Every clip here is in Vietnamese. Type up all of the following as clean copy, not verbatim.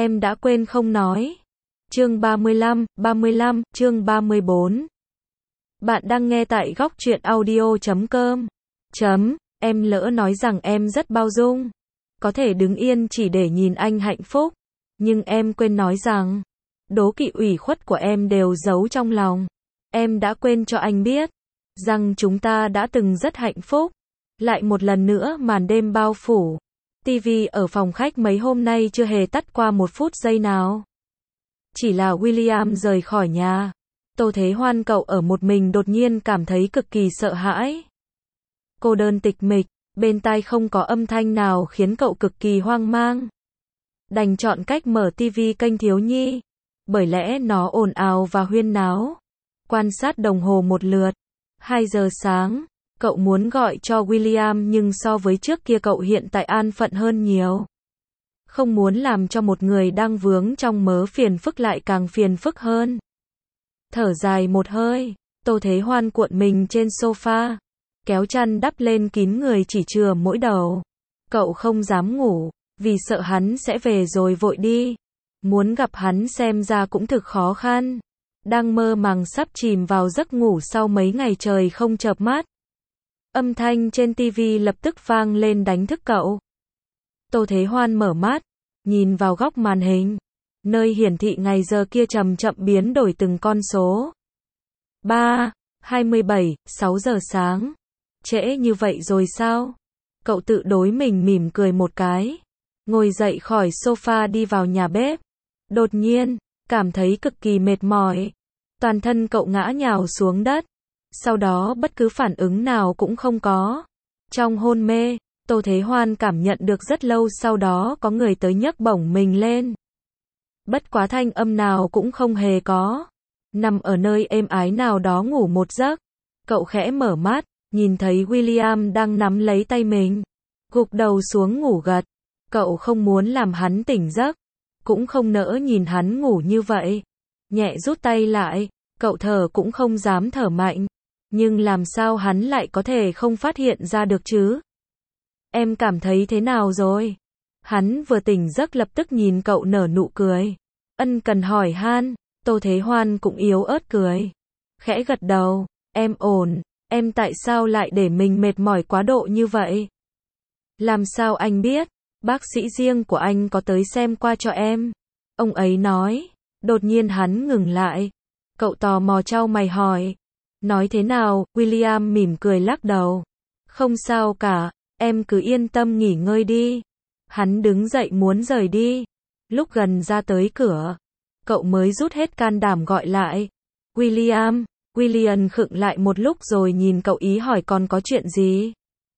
em đã quên không nói. Chương 35, chương 34. Bạn đang nghe tại góc truyện audio.com. Em lỡ nói rằng em rất bao dung. Có thể đứng yên chỉ để nhìn anh hạnh phúc. Nhưng em quên nói rằng, đố kỵ ủy khuất của em đều giấu trong lòng. Em đã quên cho anh biết, rằng chúng ta đã từng rất hạnh phúc. Lại một lần nữa màn đêm bao phủ. TV ở phòng khách mấy hôm nay chưa hề tắt qua một phút giây nào. Chỉ là William rời khỏi nhà. Tô Thế Hoan cậu ở một mình đột nhiên cảm thấy cực kỳ sợ hãi. Cô đơn tịch mịch, bên tai không có âm thanh nào khiến cậu cực kỳ hoang mang. Đành chọn cách mở TV kênh thiếu nhi. Bởi lẽ nó ồn ào và huyên náo. Quan sát đồng hồ một lượt. 2 giờ sáng. Cậu muốn gọi cho William nhưng so với trước kia cậu hiện tại an phận hơn nhiều. Không muốn làm cho một người đang vướng trong mớ phiền phức lại càng phiền phức hơn. Thở dài một hơi, Tô Thế Hoan cuộn mình trên sofa, kéo chăn đắp lên kín người chỉ chừa mỗi đầu. Cậu không dám ngủ, vì sợ hắn sẽ về rồi vội đi. Muốn gặp hắn xem ra cũng thực khó khăn. Đang mơ màng sắp chìm vào giấc ngủ sau mấy ngày trời không chợp mắt. Âm thanh trên TV lập tức vang lên đánh thức cậu. Tô Thế Hoan mở mắt, nhìn vào góc màn hình, nơi hiển thị ngày giờ kia chậm chậm biến đổi từng con số. 3:27, 6 giờ sáng. Trễ như vậy rồi sao? Cậu tự đối mình mỉm cười một cái, ngồi dậy khỏi sofa đi vào nhà bếp. Đột nhiên, cảm thấy cực kỳ mệt mỏi. Toàn thân cậu ngã nhào xuống đất. Sau đó bất cứ phản ứng nào cũng không có. Trong hôn mê, Tô Thế Hoan cảm nhận được rất lâu sau đó có người tới nhấc bổng mình lên. Bất quá thanh âm nào cũng không hề có. Nằm ở nơi êm ái nào đó ngủ một giấc. Cậu khẽ mở mắt, nhìn thấy William đang nắm lấy tay mình. Gục đầu xuống ngủ gật. Cậu không muốn làm hắn tỉnh giấc. Cũng không nỡ nhìn hắn ngủ như vậy. Nhẹ rút tay lại, cậu thở cũng không dám thở mạnh. Nhưng làm sao hắn lại có thể không phát hiện ra được chứ? Em cảm thấy thế nào rồi? Hắn vừa tỉnh giấc lập tức nhìn cậu nở nụ cười. Ân cần hỏi han. Tô Thế Hoan cũng yếu ớt cười. Khẽ gật đầu. Em ổn. Em tại sao lại để mình mệt mỏi quá độ như vậy? Làm sao anh biết? Bác sĩ riêng của anh có tới xem qua cho em. Ông ấy nói. Đột nhiên hắn ngừng lại. Cậu tò mò chau mày hỏi. Nói thế nào? William mỉm cười lắc đầu. Không sao cả, em cứ yên tâm nghỉ ngơi đi. Hắn đứng dậy muốn rời đi. Lúc gần ra tới cửa, cậu mới rút hết can đảm gọi lại. William. William khựng lại một lúc rồi nhìn cậu ý hỏi còn có chuyện gì?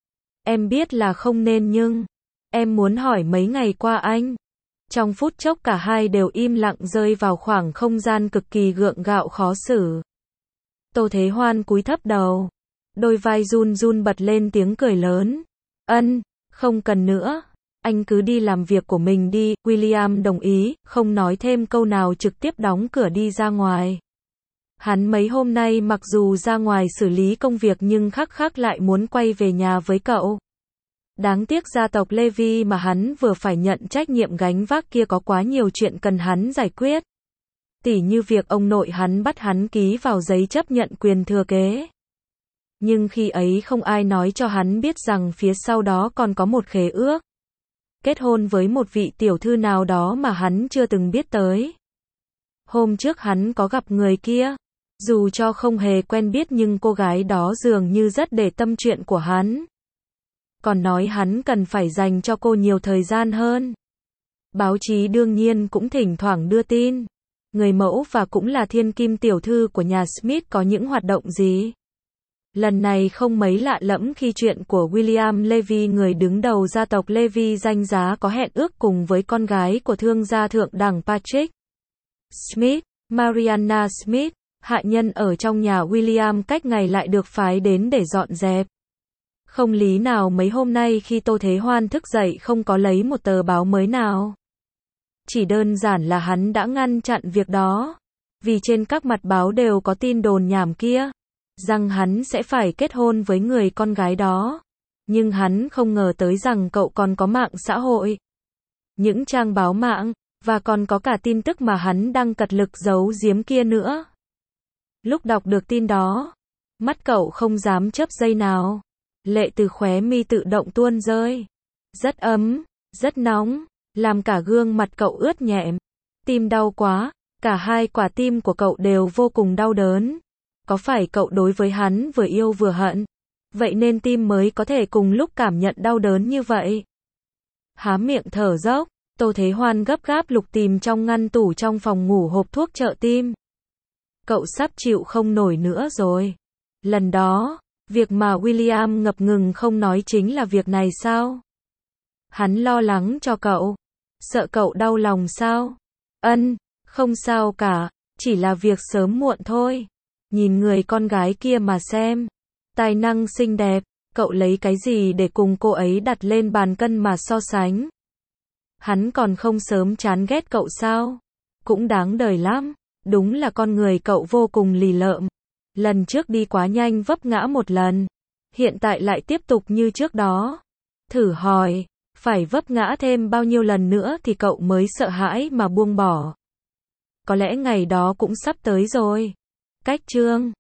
Em biết là không nên nhưng em muốn hỏi mấy ngày qua anh. Trong phút chốc cả hai đều im lặng rơi vào khoảng không gian cực kỳ gượng gạo khó xử. Tô Thế Hoan cúi thấp đầu. Đôi vai run run bật lên tiếng cười lớn. Không cần nữa. Anh cứ đi làm việc của mình đi. William đồng ý, không nói thêm câu nào trực tiếp đóng cửa đi ra ngoài. Hắn mấy hôm nay mặc dù ra ngoài xử lý công việc nhưng khắc lại muốn quay về nhà với cậu. Đáng tiếc gia tộc Levy mà hắn vừa phải nhận trách nhiệm gánh vác kia có quá nhiều chuyện cần hắn giải quyết. Tỉ như việc ông nội hắn bắt hắn ký vào giấy chấp nhận quyền thừa kế. Nhưng khi ấy không ai nói cho hắn biết rằng phía sau đó còn có một khế ước. Kết hôn với một vị tiểu thư nào đó mà hắn chưa từng biết tới. Hôm trước hắn có gặp người kia. Dù cho không hề quen biết nhưng cô gái đó dường như rất để tâm chuyện của hắn. Còn nói hắn cần phải dành cho cô nhiều thời gian hơn. Báo chí đương nhiên cũng thỉnh thoảng đưa tin. Người mẫu và cũng là thiên kim tiểu thư của nhà Smith có những hoạt động gì. Lần này không mấy lạ lẫm khi chuyện của William Levy, người đứng đầu gia tộc Levy danh giá, có hẹn ước cùng với con gái của thương gia thượng đẳng Patrick Smith, Mariana Smith, hạ nhân ở trong nhà William cách ngày lại được phái đến để dọn dẹp. Không lý nào mấy hôm nay khi Tô Thế Hoan thức dậy không có lấy một tờ báo mới nào. Chỉ đơn giản là hắn đã ngăn chặn việc đó. Vì trên các mặt báo đều có tin đồn nhảm kia. Rằng hắn sẽ phải kết hôn với người con gái đó. Nhưng hắn không ngờ tới rằng cậu còn có mạng xã hội. Những trang báo mạng, Và còn có cả tin tức mà hắn đang cật lực giấu giếm kia nữa. Lúc đọc được tin đó, mắt cậu không dám chớp giây nào. Lệ từ khóe mi tự động tuôn rơi. Rất ấm, rất nóng, làm cả gương mặt cậu ướt nhẹm. Tim đau quá, cả hai quả tim của cậu đều vô cùng đau đớn. Có phải cậu đối với hắn vừa yêu vừa hận? Vậy nên tim mới có thể cùng lúc cảm nhận đau đớn như vậy. Há miệng thở dốc, Tô Thế Hoan gấp gáp lục tìm trong ngăn tủ trong phòng ngủ hộp thuốc trợ tim. Cậu sắp chịu không nổi nữa rồi. Lần đó, việc mà William ngập ngừng không nói chính là việc này sao? Hắn lo lắng cho cậu. Sợ cậu đau lòng sao? Không sao cả, chỉ là việc sớm muộn thôi. Nhìn người con gái kia mà xem. Tài năng xinh đẹp, cậu lấy cái gì để cùng cô ấy đặt lên bàn cân mà so sánh? Hắn còn không sớm chán ghét cậu sao? Cũng đáng đời lắm. Đúng là con người cậu vô cùng lì lợm. Lần trước đi quá nhanh vấp ngã một lần. Hiện tại lại tiếp tục như trước đó. Thử hỏi, phải vấp ngã thêm bao nhiêu lần nữa thì cậu mới sợ hãi mà buông bỏ. Có lẽ ngày đó cũng sắp tới rồi. Cách chương